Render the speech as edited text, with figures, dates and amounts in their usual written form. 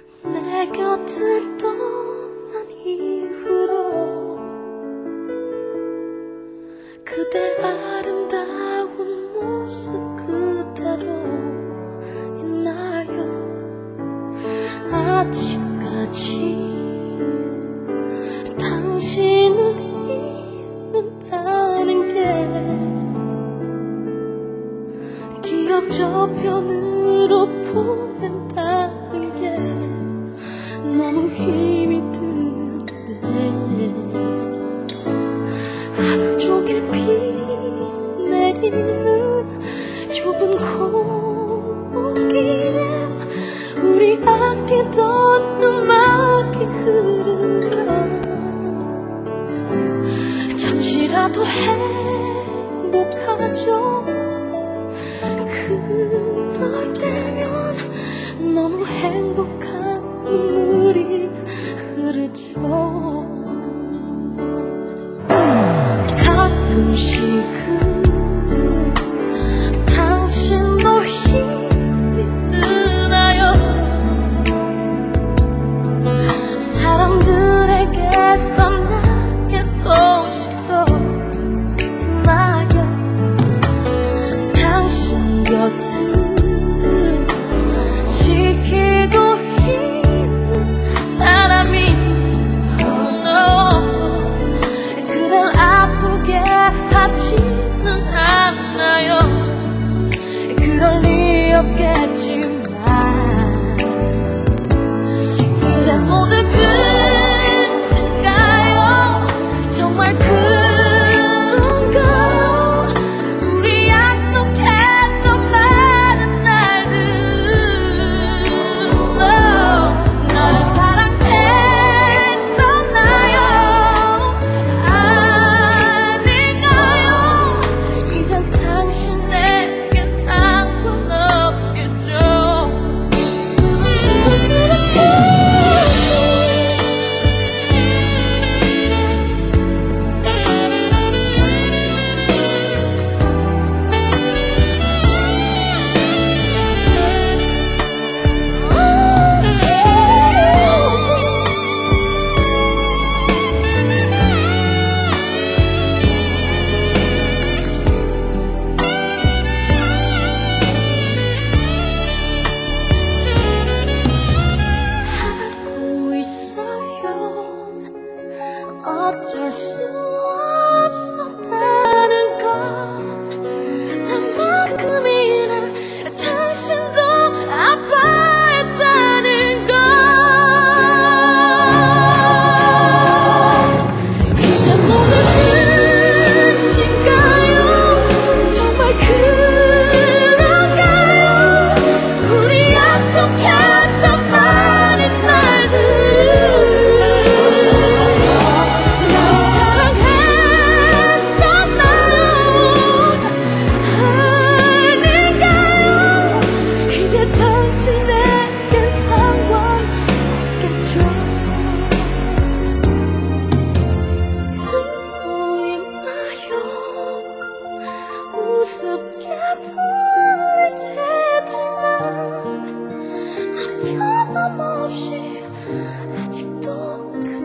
내 곁을 떠난 이후로 그대 아름다운 모습 그대로 있나요? 아직까지 당신을 잊는다는 게 기억 저편으로 보낸다는 게 너무 힘이 드는데 하루 종일 비 내리는 좁은 골목길에 우리 아끼던 음악이 흐르면 잠시라도 행복하죠. 그럴 때면 너무 행복한 눈물이 흐르죠. 가끔씩은 당신도 힘이 드나요? 사람들에게서 나게 소식도 듣나요? 당신 곁을 지키고 있는 사람이 그댈 아프게 하지는 않나요? 그럴 리 없겠지만 이제 모두 끝인가요? 정말 그런가요? 우리 약속했던 많은 날들 널 사랑했었나요? 아닌가요? 이젠 당신에게 상관없겠죠. 어쩔 수 없었다는 걸 나만큼이나 당신도 아파했다는 걸 이제 모두 끝인가요? 정말 그런가요? 우리 약속했던 많은 날들 우습게 들릴 테지만 난 변함없이 아직도